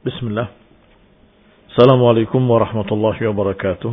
Bismillah. Assalamualaikum warahmatullahi wabarakatuh.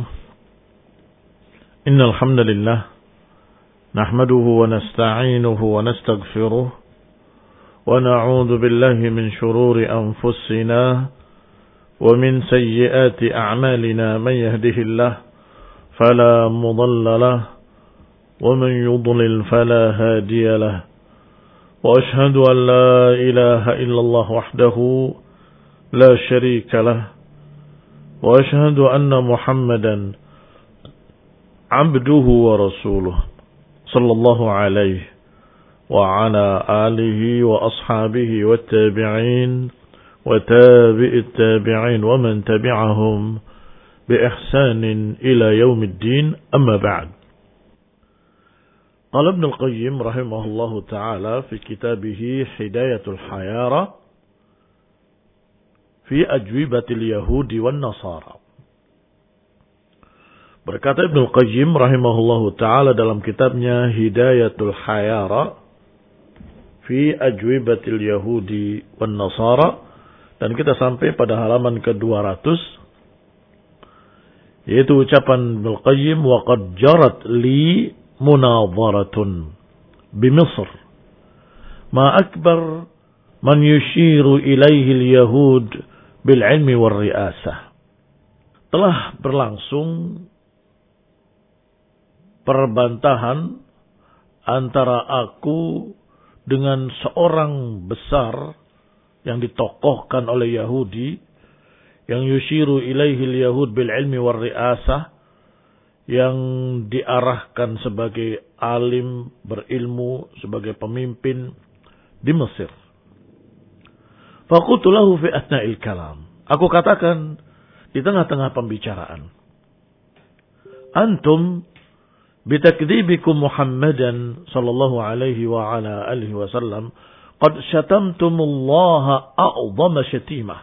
Innal hamdalillah nahmaduhu wa nasta'inuhu wa nastaghfiruh wa na'udzu billahi min shururi anfusina wa min sayyiati a'malina man yahdihillahu fala mudilla lahu wa man yudlil fala hadiya lahu. Wa ashhadu an la ilaha illallah wahdahu لا شريك له وأشهد أن محمدا عبده ورسوله صلى الله عليه وعلى آله وأصحابه والتابعين وتابع التابعين ومن تبعهم بإحسان إلى يوم الدين أما بعد. قال ابن القيم رحمه الله تعالى في كتابه هداية الحيارى fi ajwibatil yahudi wan nasara. Berkata Ibnu Qayyim rahimahullahu taala dalam kitabnya Hidayatul Hayara fi ajwibatil yahudi wan nasara, dan kita sampai pada halaman ke-200, yaitu ucapan Ibnu Qayyim, wa qad jarat li munadharatun bi Misr ma akbar man yushiru ilaihi al-yahud bil ilmi war riasah. Telah berlangsung perbantahan antara aku dengan seorang besar yang ditokohkan oleh Yahudi, yang yushiru ilaihi al-yahud bil ilmi war riasah, yang diarahkan sebagai alim, berilmu, sebagai pemimpin di Mesir. Faqultu lahu fi athna'il kalam. Aku katakan di tengah-tengah pembicaraan, antum bitakdzibikum Muhammadan sallallahu alaihi wa ala alihi wasallam qad syatamtumullaha a'dhama syatimah.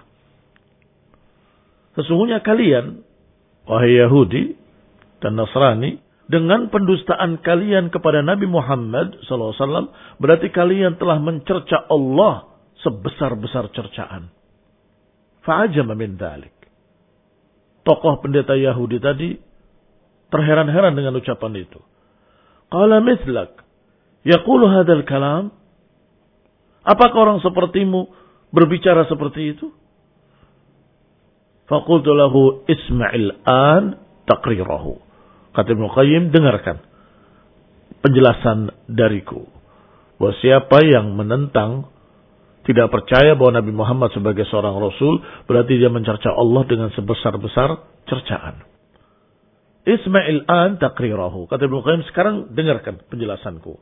Sesungguhnya kalian, wahai Yahudi dan Nasrani, dengan pendustaan kalian kepada Nabi Muhammad sallallahu alaihi wasallam, berarti kalian telah mencerca Allah sebesar-besar cercaan. Fa'ajama min dhalik. Tokoh pendeta Yahudi tadi terheran-heran dengan ucapan itu. Qala mithlak yaqulu hadzal kalam? Apakah orang sepertimu berbicara seperti itu? Faqultu lahu isma'il an taqrirahu. Kata Ibnu Qayyim, dengarkan penjelasan dariku. Bahwa siapa yang menentang, tidak percaya bahwa Nabi Muhammad sebagai seorang Rasul, berarti dia mencerca Allah dengan sebesar-besar cercaan. Isma'il an taqrirahu. Kata Ibnu Qayyim, sekarang dengarkan penjelasanku.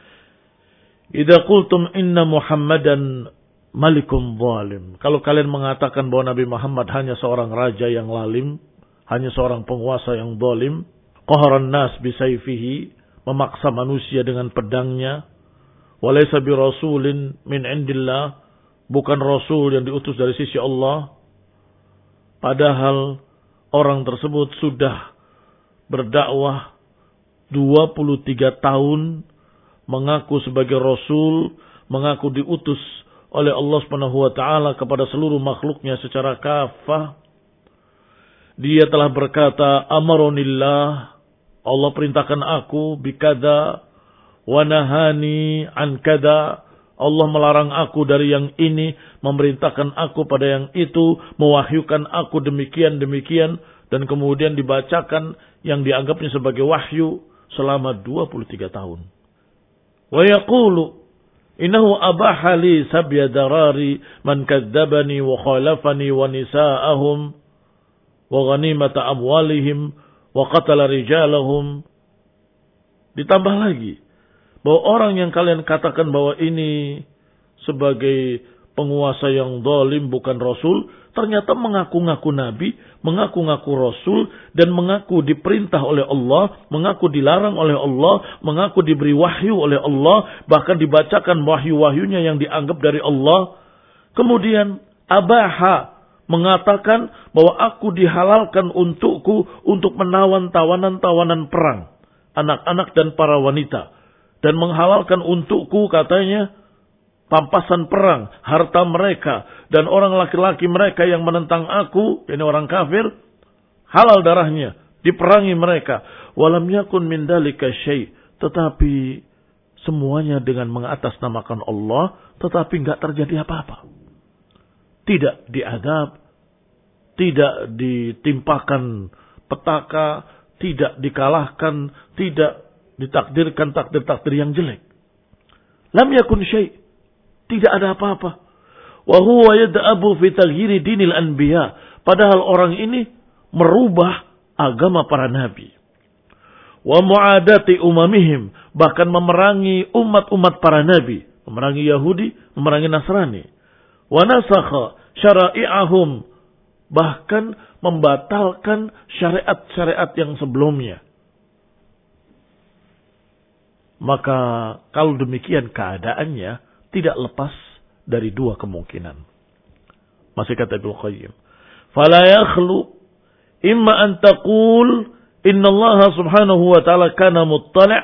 Idza qultum inna Muhammadan malikum zalim. Kalau kalian mengatakan bahwa Nabi Muhammad hanya seorang raja yang lalim, hanya seorang penguasa yang zalim, qaharan nas bisayfihi, memaksa manusia dengan pedangnya, walaysa bi rasulin min indillah, bukan rasul yang diutus dari sisi Allah, padahal orang tersebut sudah berdakwah 23 tahun, mengaku sebagai rasul, mengaku diutus oleh Allah Subhanahu wa taala kepada seluruh makhluknya secara kafah. Dia telah berkata, amaronillah, Allah perintahkan aku bikada wa nahani an kada, Allah melarang aku dari yang ini, memerintahkan aku pada yang itu, mewahyukan aku demikian, dan kemudian dibacakan yang dianggapnya sebagai wahyu selama 23 tahun. Wa yaqulu innahu abaha li sabya darari man kadzdzabani wa khalafani wa nisaahum wa ghanimata amwalihim wa qatala rijalahum. Ditambah lagi bahwa orang yang kalian katakan bahwa ini sebagai penguasa yang zalim, bukan rasul, ternyata mengaku-ngaku nabi, mengaku-ngaku rasul, dan mengaku diperintah oleh Allah, mengaku dilarang oleh Allah, mengaku diberi wahyu oleh Allah, bahkan dibacakan wahyu-wahyunya yang dianggap dari Allah. Kemudian abaha mengatakan bahwa aku dihalalkan untukku untuk menawan tawanan-tawanan perang, anak-anak dan para wanita. Dan menghalalkan untukku, katanya, pampasan perang, harta mereka, dan orang laki-laki mereka yang menentang aku, ini orang kafir, halal darahnya, diperangi mereka. Walam yakun min dalika syai', tetapi semuanya dengan mengatasnamakan Allah, tetapi enggak terjadi apa-apa. Tidak diadab, tidak ditimpakan petaka, tidak dikalahkan, tidak ditakdirkan takdir-takdir yang jelek. Lam yakun syai', tidak ada apa-apa. Wa huwa yad'abu fi taghyiri dinil anbiya, padahal orang ini merubah agama para nabi. Wa mu'adati umamihim, bahkan memerangi umat-umat para nabi, memerangi Yahudi, memerangi Nasrani. Wa nasakha syara'i'ahum, bahkan membatalkan syariat-syariat yang sebelumnya. Maka kalau demikian keadaannya tidak lepas dari dua kemungkinan. Masih kata Ibnu Qayyim, fala yakhlu imma an taqul inna Allah subhanahu wa ta'ala kana muttali'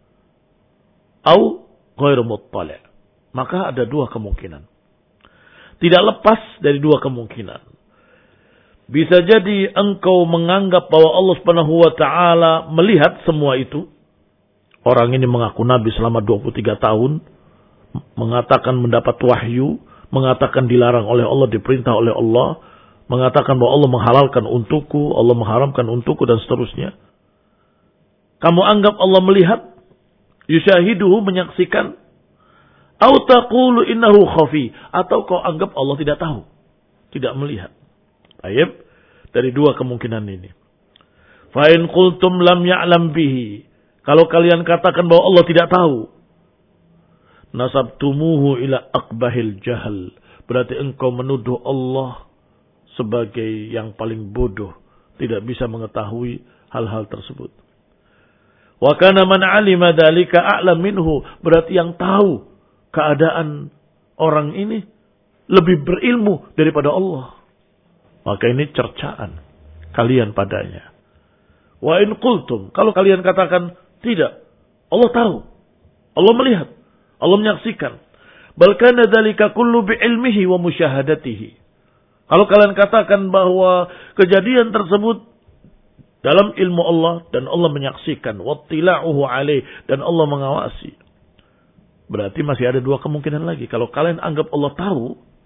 atau ghairu muttali'. Maka ada dua kemungkinan. Tidak lepas dari dua kemungkinan. Bisa jadi engkau menganggap bahwa Allah subhanahu wa ta'ala melihat semua itu. Orang ini mengaku Nabi selama 23 tahun. Mengatakan mendapat wahyu. Mengatakan dilarang oleh Allah, diperintah oleh Allah. Mengatakan bahwa Allah menghalalkan untukku, Allah mengharamkan untukku, dan seterusnya. Kamu anggap Allah melihat, yushahiduhu, menyaksikan, au taqulu innahu khafi, atau kau anggap Allah tidak tahu, tidak melihat. Baik, dari dua kemungkinan ini. Fa in qultum lam ya'lam bihi, kalau kalian katakan bahwa Allah tidak tahu, nasabtumuhu ila aqbahil jahal, berarti engkau menuduh Allah sebagai yang paling bodoh, tidak bisa mengetahui hal-hal tersebut. Wa kana man 'alima dzalika a'lam minhu, berarti yang tahu keadaan orang ini lebih berilmu daripada Allah. Maka ini cercaan kalian padanya. Wa in qultum, kalau kalian katakan tidak, Allah tahu, Allah melihat, Allah menyaksikan. Bal kana dzalika kullu bi ilmihi wa musyahadatihi. Kalau kalian katakan bahwa kejadian tersebut dalam ilmu Allah dan Allah menyaksikan, wattila'uhu alaih, dan Allah mengawasi, berarti masih ada dua kemungkinan lagi. Kalau kalian anggap Allah tahu,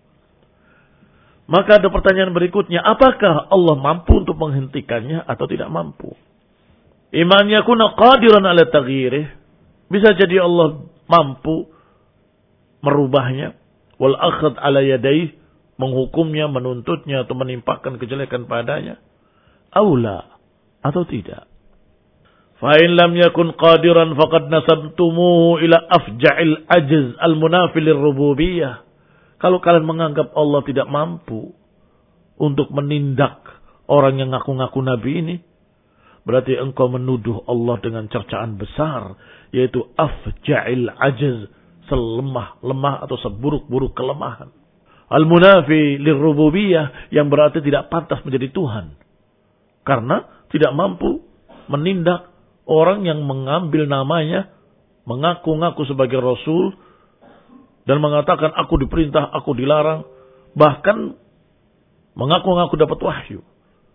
maka ada pertanyaan berikutnya, apakah Allah mampu untuk menghentikannya atau tidak mampu? Iman yakuna qadiran ala taghyirih, bisa jadi Allah mampu merubahnya, wal akhad ala yadayh, menghukumnya, menuntutnya, atau menimpakan kejelekan padanya, aula, atau tidak. Fa in lam yakun qadiran faqad nasabtumuhu ila afja'il ajz al-munafi lirrububiyyah. Kalau kalian menganggap Allah tidak mampu untuk menindak orang yang ngaku-ngaku nabi ini, berarti engkau menuduh Allah dengan cercaan besar, yaitu afja'il ajz, selemah-lemah atau seburuk-buruk kelemahan. Al-munafi lirrububiyyah, yang berarti tidak pantas menjadi Tuhan. Karena tidak mampu menindak orang yang mengambil namanya, mengaku-ngaku sebagai Rasul, dan mengatakan aku diperintah, aku dilarang, bahkan mengaku-ngaku dapat wahyu.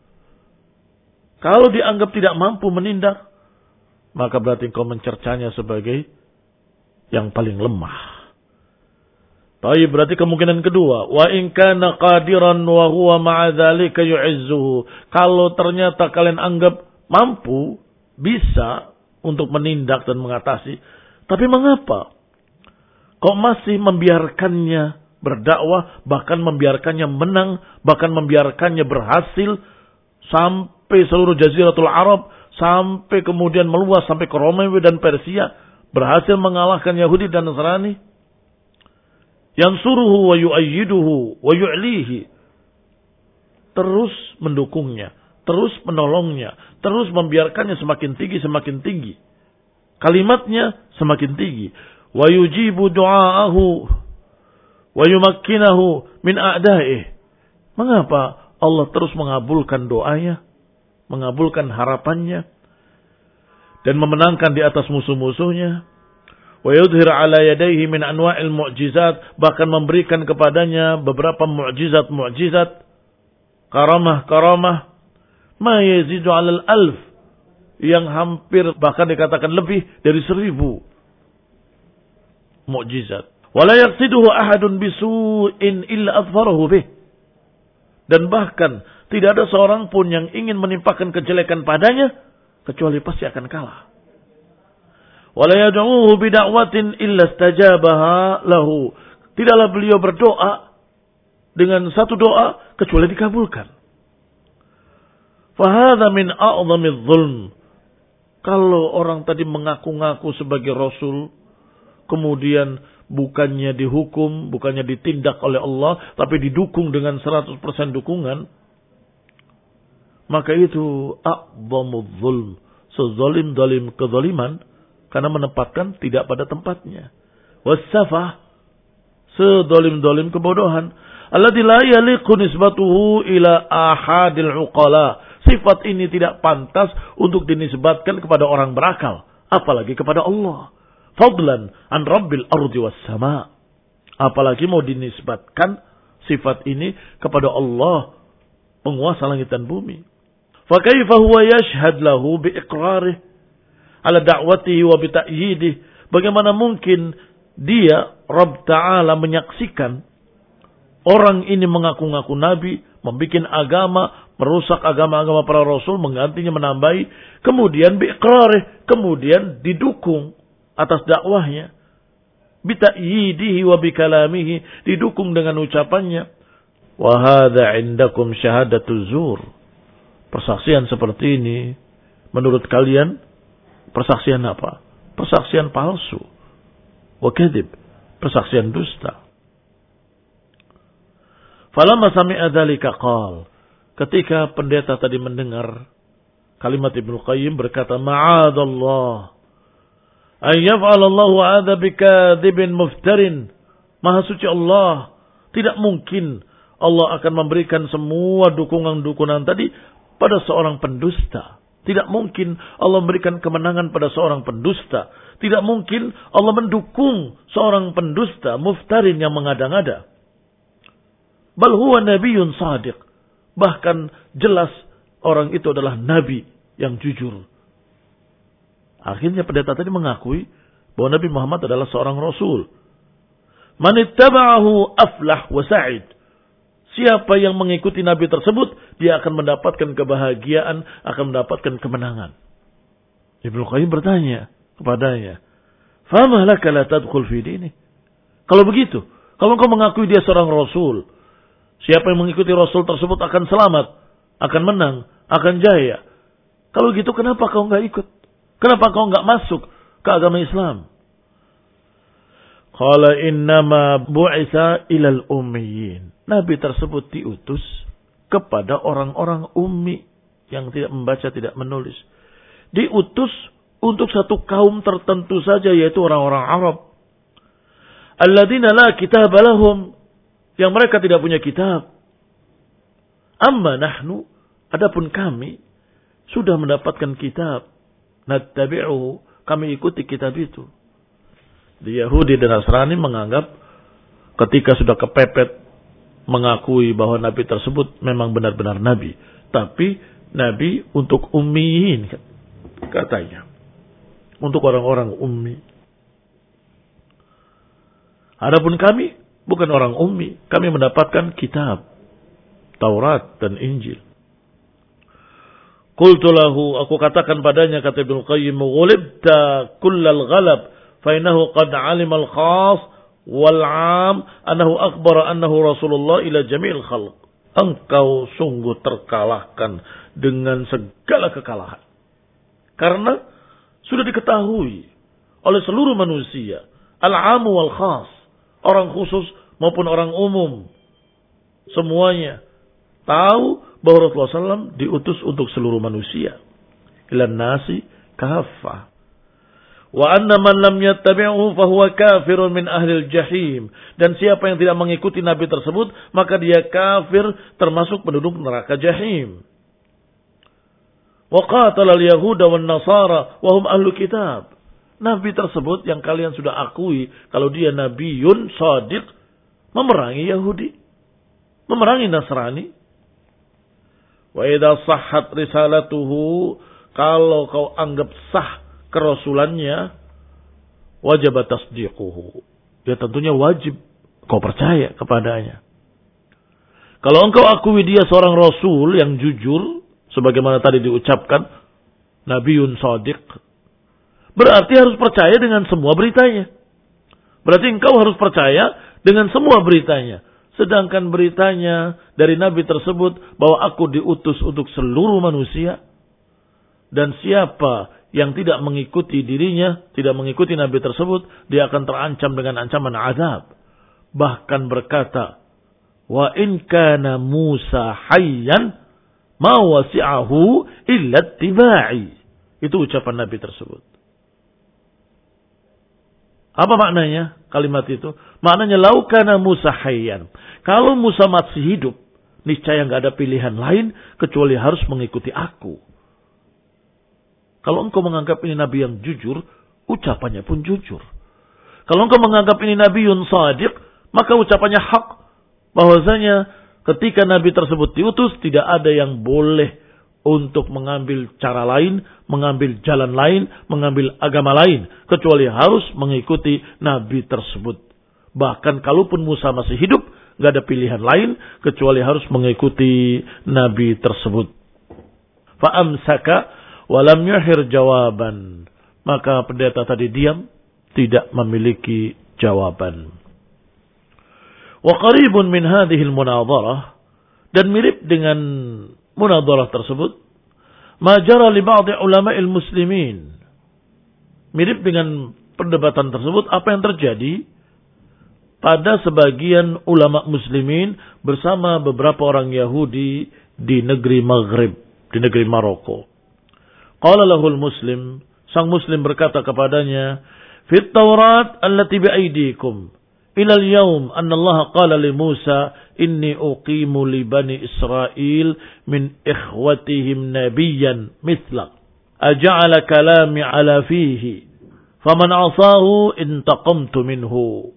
Kalau dianggap tidak mampu menindak, maka berarti engkau mencercanya sebagai yang paling lemah. Tapi berarti kemungkinan kedua, wa in kana qadiran wa huwa ma'a dzalika yu'izzuhu. Kalau ternyata kalian anggap mampu, bisa untuk menindak dan mengatasi, tapi mengapa kok masih membiarkannya berdakwah, bahkan membiarkannya menang, bahkan membiarkannya berhasil sampai seluruh Jaziratul Arab, sampai kemudian meluas sampai ke Romawi dan Persia, berhasil mengalahkan Yahudi dan Nasrani? Yansuruhu wa yu'ayyiduhu wa yu'lihi, terus mendukungnya, terus menolongnya, terus membiarkannya semakin tinggi, kalimatnya semakin tinggi. Wa yujibu du'aahu wa yumakkinahu min a'da'ih. Mengapa Allah terus mengabulkan doanya, mengabulkan harapannya, dan memenangkan di atas musuh-musuhnya? Wa yudhir ala yadayhi min anwa'il mu'jizat, bahkan memberikan kepadanya beberapa mu'jizat, karamah, ma yazidu 'alal alf, yang hampir bahkan dikatakan lebih dari 1000 mukjizat. Wala yaqsiduhu ahadun bisu'in illa adfarahu bih. Dan bahkan tidak ada seorang pun yang ingin menimpakan kejelekan padanya kecuali pasti akan kalah. Wala yad'uhu bida'watin illa istajabaha lahu. Tidaklah beliau berdoa dengan satu doa kecuali dikabulkan. Fahadha min a'zamidz zulm. Kalau orang tadi mengaku-ngaku sebagai rasul, kemudian bukannya dihukum, bukannya ditindak oleh Allah, tapi didukung dengan 100% dukungan, maka itu a'zamudz zulm, sezalim-zalim kezaliman, karena menempatkan tidak pada tempatnya. Wassafah, sezalim-zalim kebodohan. Alladzi la yaliqu nisbatuhu ila ahadil uqala. Sifat ini tidak pantas untuk dinisbatkan kepada orang berakal, apalagi kepada Allah. Fadlan an rabbil ardi was sama. Apalagi mau dinisbatkan sifat ini kepada Allah, penguasa langit dan bumi. Fa kaifa huwa yashhad lahu bi iqrarih ala da'watihi wa bi ta'yidih. Bagaimana mungkin dia Rabb Ta'ala menyaksikan orang ini mengaku-ngaku nabi, membikin agama, merusak agama-agama para rasul, menggantinya, menambahi, kemudian bi iqrarih, kemudian didukung atas dakwahnya, bi ta'yidihi wa bi kalamihi, didukung dengan ucapannya. Wa hadza 'indakum syahadatul zur. Persaksian seperti ini menurut kalian persaksian apa? Persaksian palsu. Wa kadzib, persaksian dusta. Falamma sami'a dzalika qala, ketika pendeta tadi mendengar kalimat Ibnu Qayyim, berkata, ma'adallah an yaf'ala Allahu 'adza bikadzibin muftarin. Maha suci Allah, tidak mungkin Allah akan memberikan semua dukungan-dukungan tadi pada seorang pendusta. Tidak mungkin Allah memberikan kemenangan pada seorang pendusta. Tidak mungkin Allah mendukung seorang pendusta, muftarin yang mengada-ngada. Bal huwa nabiyyun shadiq. Bahkan jelas orang itu adalah nabi yang jujur. Akhirnya pendeta tadi mengakui bahwa Nabi Muhammad adalah seorang rasul. Man ittaba'ahu aflah wa sa'id. Siapa yang mengikuti nabi tersebut, dia akan mendapatkan kebahagiaan, akan mendapatkan kemenangan. Ibnu Qayyim bertanya kepadanya, "Fama laka la tadkhul fi dini?" Kalau begitu, kalau engkau mengakui dia seorang rasul, siapa yang mengikuti rasul tersebut akan selamat, akan menang, akan jaya. Kalau gitu kenapa kau enggak ikut? Kenapa kau enggak masuk ke agama Islam? Qala innama bu'itsa ilal ummiyin. Nabi tersebut diutus kepada orang-orang ummi yang tidak membaca, tidak menulis. Diutus untuk satu kaum tertentu saja, yaitu orang-orang Arab. Alladzina la kitaba lahum, yang mereka tidak punya kitab. Amma nahnu, adapun kami sudah mendapatkan kitab. Nattabi'uhu, kami ikuti kitab itu. Di Yahudi dan Nasrani menganggap ketika sudah kepepet mengakui bahwa nabi tersebut memang benar-benar nabi, tapi nabi untuk ummiyin katanya, untuk orang-orang ummi. Adapun kami bukan orang ummi, kami mendapatkan kitab Taurat dan Injil. Qultu lahu, aku katakan padanya, kata Ibnu Qayyim, ghulibta kullal ghalab fa innahu qad 'alima al-khas wal 'am annahu akhbara annahu Rasulullah ila jami'il khalq. Engkau sungguh terkalahkan dengan segala kekalahan. Karena sudah diketahui oleh seluruh manusia, al-'am wal khas, orang khusus maupun orang umum, semuanya tahu bahwa Rasulullah SAW diutus untuk seluruh manusia. Ilan nasi kaffah. Wa anna man lam yattabi'uhu fahuwa kafirun min ahlil jahim. Dan siapa yang tidak mengikuti Nabi tersebut, maka dia kafir, termasuk penduduk neraka jahim. Wa qatala al-yahuda wan nasara wa hum ahlu kitab. Nabi tersebut yang kalian sudah akui kalau dia Nabiun Shadiq memerangi Yahudi, memerangi Nasrani. Wa idza sahhat risalatuhu, kalau kau anggap sah kerasulannya, wajib tasdiquhu. Ya tentunya wajib kau percaya kepadanya. Kalau engkau akui dia seorang rasul yang jujur, sebagaimana tadi diucapkan, Nabiun Shadiq, berarti harus percaya dengan semua beritanya. Berarti engkau harus percaya dengan semua beritanya. Sedangkan beritanya dari Nabi tersebut bahwa aku diutus untuk seluruh manusia. Dan siapa yang tidak mengikuti dirinya, tidak mengikuti Nabi tersebut, dia akan terancam dengan ancaman azab. Bahkan berkata, wa in kana Musa hayyan ma wasi'ahu illa ittiba'i. Itu ucapan Nabi tersebut. Apa maknanya kalimat itu? Maknanya lau kana Musa hayyan. Kalau Musa masih hidup, niscaya enggak ada pilihan lain kecuali harus mengikuti aku. Kalau engkau menganggap ini Nabi yang jujur, ucapannya pun jujur. Kalau engkau menganggap ini Nabiun Shadiq, maka ucapannya hak. Bahwasanya ketika Nabi tersebut diutus, tidak ada yang boleh untuk mengambil cara lain, mengambil jalan lain, mengambil agama lain, kecuali harus mengikuti Nabi tersebut. Bahkan kalaupun Musa masih hidup, nggak ada pilihan lain kecuali harus mengikuti Nabi tersebut. Fa'amsaka walam yuhir jawaban. Maka pendeta tadi diam, tidak memiliki jawaban. Wa qaribun min hadhihi al-munadharah, dan mirip dengan munadharah tersebut, ma jara li ba'd ulama'il muslimin. Mirip dengan perdebatan tersebut apa yang terjadi pada sebagian ulama muslimin bersama beberapa orang Yahudi di negeri Maghrib, di negeri Maroko. Qala lahul muslim, sang muslim berkata kepadanya, fit Taurat allati bi aydikum ila al-yawm anna Allah qala li Musa inni uqimu li bani Israel min ikhwatihim nabiyyan mithlak aja'ala kalami ala fihi faman asahu intaqamtu minhu.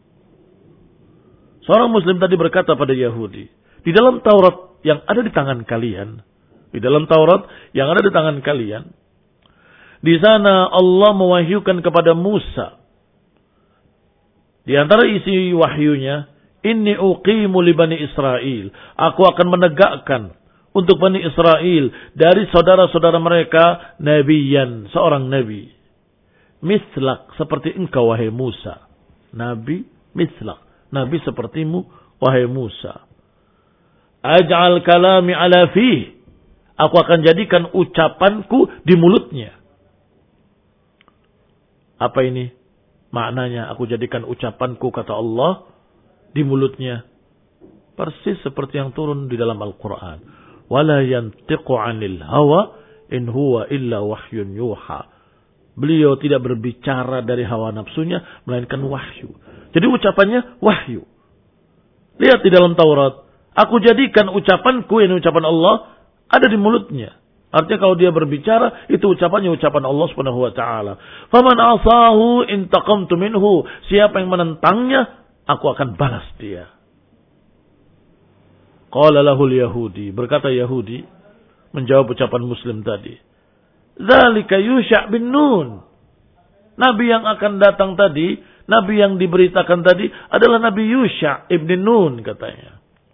Seorang muslim tadi berkata pada Yahudi, di dalam Taurat yang ada di tangan kalian, di dalam Taurat yang ada di tangan kalian, di sana Allah mewahyukan kepada Musa, di antara isi wahyunya, inni uqimu li bani Israel, aku akan menegakkan untuk bani Israel dari saudara-saudara mereka nabiyan, seorang nabi, mislak, seperti engkau wahai Musa. Nabi mislak, nabi sepertimu wahai Musa. Aj'al kalami ala fih, aku akan jadikan ucapanku di mulutnya. Apa ini maknanya? Aku jadikan ucapanku, kata Allah, di mulutnya. Persis seperti yang turun di dalam Al-Quran. Wala yantiqu 'anil hawa in huwa illa wahyun yuha. Beliau tidak berbicara dari hawa nafsunya, melainkan wahyu. Jadi ucapannya wahyu. Lihat di dalam Taurat, aku jadikan ucapanku, ini ucapan Allah, ada di mulutnya. Artinya kalau dia berbicara, itu ucapannya ucapan Allah Subhanahu wa taala. Faman asahu intaqamtu minhu, siapa yang menentangnya, aku akan balas dia. Qala lahul Yahudi, berkata Yahudi menjawab ucapan Muslim tadi. Dzalika Yusha' bin Nun. Nabi yang akan datang tadi, nabi yang diberitakan tadi adalah Nabi Yusha' ibn Nun, katanya.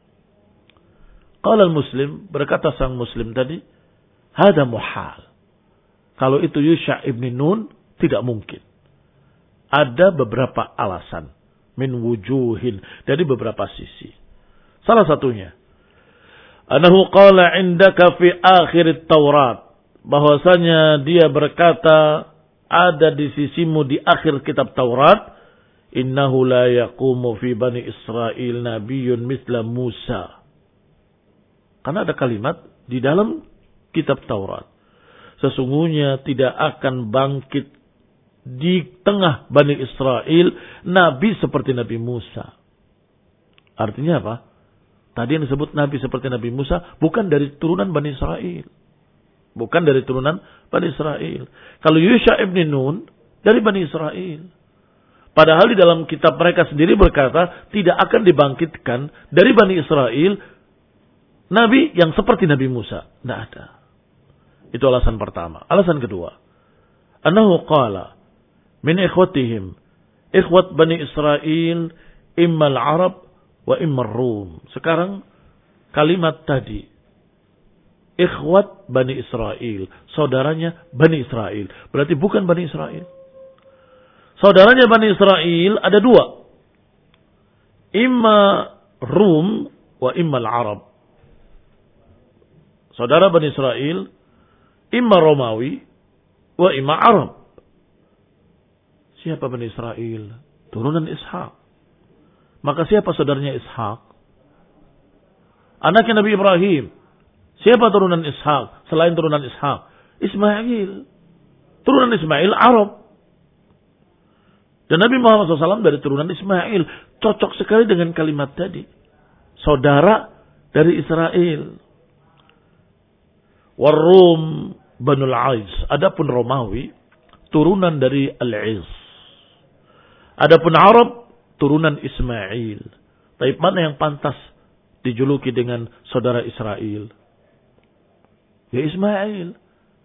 Qala al-Muslim, berkata sang Muslim tadi, hada muhal. Kalau itu Yusha' ibn Nun, tidak mungkin. Ada beberapa alasan. Min wujuhin. Dari beberapa sisi. Salah satunya. Anahu qala indaka fi akhir Taurat. Bahwasanya dia berkata, ada di sisimu di akhir kitab Taurat. Innahu la yaqumu fi bani Israel nabiyyun misla Musa. Karena ada kalimat di dalam kitab Taurat. Sesungguhnya tidak akan bangkit di tengah Bani Israel Nabi seperti Nabi Musa. Artinya apa? Tadi yang disebut Nabi seperti Nabi Musa bukan dari turunan Bani Israel. Bukan dari turunan Bani Israel. Kalau Yusha' ibn Nun dari Bani Israel. Padahal di dalam kitab mereka sendiri berkata tidak akan dibangkitkan dari Bani Israel nabi yang seperti Nabi Musa. Tidak ada. Itu alasan pertama. Alasan kedua. Annahu qala min ikhwatihim. Ikhwat Bani Israel imma al-Arab wa imma ar-Rum. Sekarang kalimat tadi. Ikhwat Bani Israel. Saudaranya Bani Israel. Berarti bukan Bani Israel. Saudaranya Bani Israel ada dua. Imma Rum wa imma al-Arab. Saudara Bani Israel, imma Romawi wa imma Arab. Siapa Bani Israel? Turunan Ishak. Maka siapa saudaranya Ishak? Anaknya Nabi Ibrahim. Siapa turunan Ishak? Selain turunan Ishak, Ismail. Turunan Ismail Arab. Dan Nabi Muhammad SAW dari turunan Ismail. Cocok sekali dengan kalimat tadi. Saudara dari Israel. Warum Banul Aiz. Adapun Romawi, turunan dari Al-Aiz. Adapun Arab, turunan Ismail. Tapi mana yang pantas dijuluki dengan saudara Israel? Ya Ismail.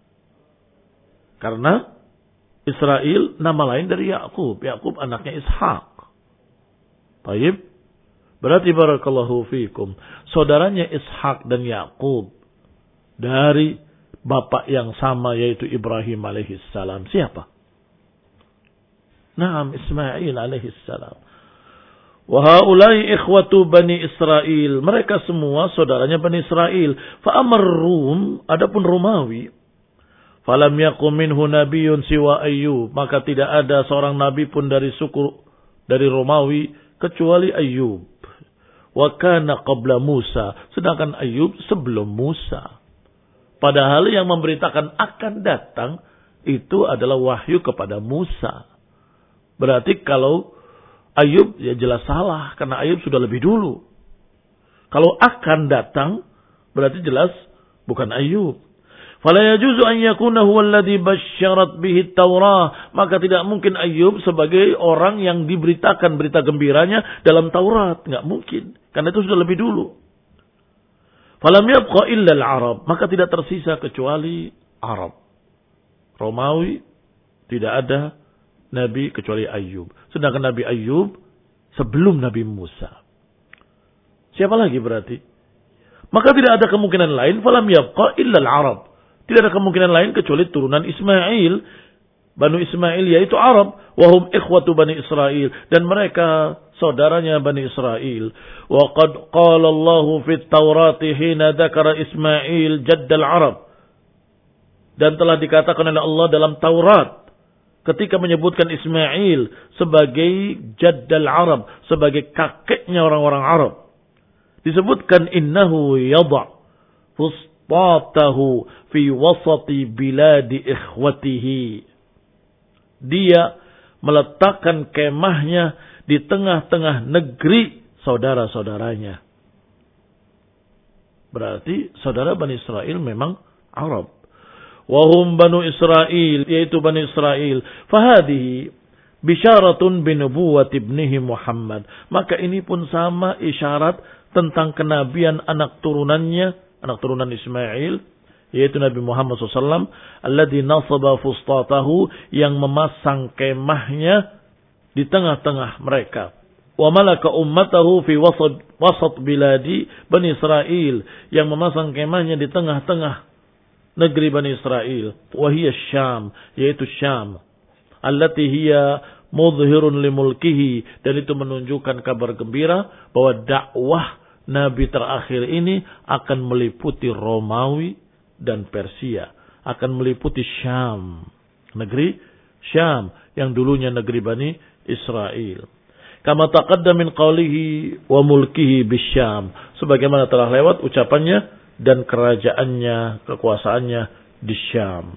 Karena Israel nama lain dari Yakub. Yakub anaknya Ishak. Baik. Berarti barakallahu fikum. Saudaranya Ishak dan Yakub dari bapak yang sama yaitu Ibrahim alaihissalam. Siapa? Naam, Ismail alaihissalam. Wa haula'i ikhwatu Bani Israel. Mereka semua saudaranya Bani Israel. Fa amar Rum, adapun Romawi, falam yakum minhu nabiyyun siwa Ayyub. Maka tidak ada seorang nabi pun dari suku dari Romawi kecuali Ayyub. Wa kana qabla Musa. Sedangkan Ayyub sebelum Musa. Padahal yang memberitakan akan datang itu adalah wahyu kepada Musa. Berarti kalau Ayyub ya jelas salah karena Ayyub sudah lebih dulu. Kalau akan datang berarti jelas bukan Ayyub. Fala yajuzu an yakuna huwa alladhi basyarat bihi Taurah. Maka tidak mungkin Ayyub sebagai orang yang diberitakan berita gembiranya dalam Taurat. Enggak mungkin. Karena itu sudah lebih dulu. Falam yabqa illa al-Arab. Maka tidak tersisa kecuali Arab. Romawi tidak ada Nabi kecuali Ayyub. Sedangkan Nabi Ayyub sebelum Nabi Musa. Siapa lagi berarti? Maka tidak ada kemungkinan lain. Falam yabqa illa al-Arab. Tidak ada kemungkinan lain kecuali turunan Ismail. Banu Ismail yaitu Arab. Wahum ikhwatu Bani Israel. Dan mereka saudaranya Bani Israel. Wa qad qala Allah fi Taurati hina dzakara Ismail jaddal Arab. Dan telah dikatakan oleh Allah dalam Taurat ketika menyebutkan Ismail sebagai jaddal Arab, sebagai kakeknya orang-orang Arab. Disebutkan innahu yadha fustatahu fi wasati biladi ikhwatihi. Dia meletakkan kemahnya di tengah-tengah negeri saudara-saudaranya. Berarti saudara Bani Israel memang Arab. Wahum Banu Israel, yaitu Bani Israel. Fahadihi bisyaratun binubuwat ibnihi Muhammad. Maka ini pun sama isyarat tentang kenabian anak turunannya, anak turunan Ismail, yaitu Nabi Muhammad SAW. Alladhi nasaba fustatahu, yang memasang kemahnya di tengah-tengah mereka. Wa malaka ummatahu fi wasat biladi Bani Israel, yang memasang kemahnya di tengah-tengah negeri Bani Israel. Wahiyya Syam, yaitu Syam. Allati hiya mudhhirun limulkihi, dan itu menunjukkan kabar gembira bahwa dakwah Nabi terakhir ini akan meliputi Romawi dan Persia, akan meliputi Syam, negeri Syam yang dulunya negeri Bani Israel. Kama taqaddam min qawlihi wa mulkihi bisyam, sebagaimana telah lewat ucapannya dan kerajaannya, kekuasaannya di Syam.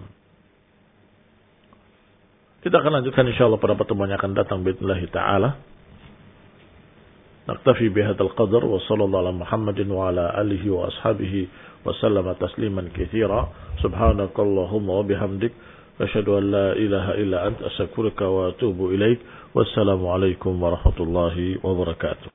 Kita akan lanjutkan insyaallah pada pertemuan yang akan datang باذنillah taala. Naktafi bihadzal qadar wa sallallahu ala Muhammadin wa ala alihi wa ashabihi wa sallama tasliman katsira. Subhanakallahumma wa bihamdik Asyhadu an la ilaha illa anta astaghfiruka wa atubu ilaik. Wassalamualaikum warahmatullahi wabarakatuh.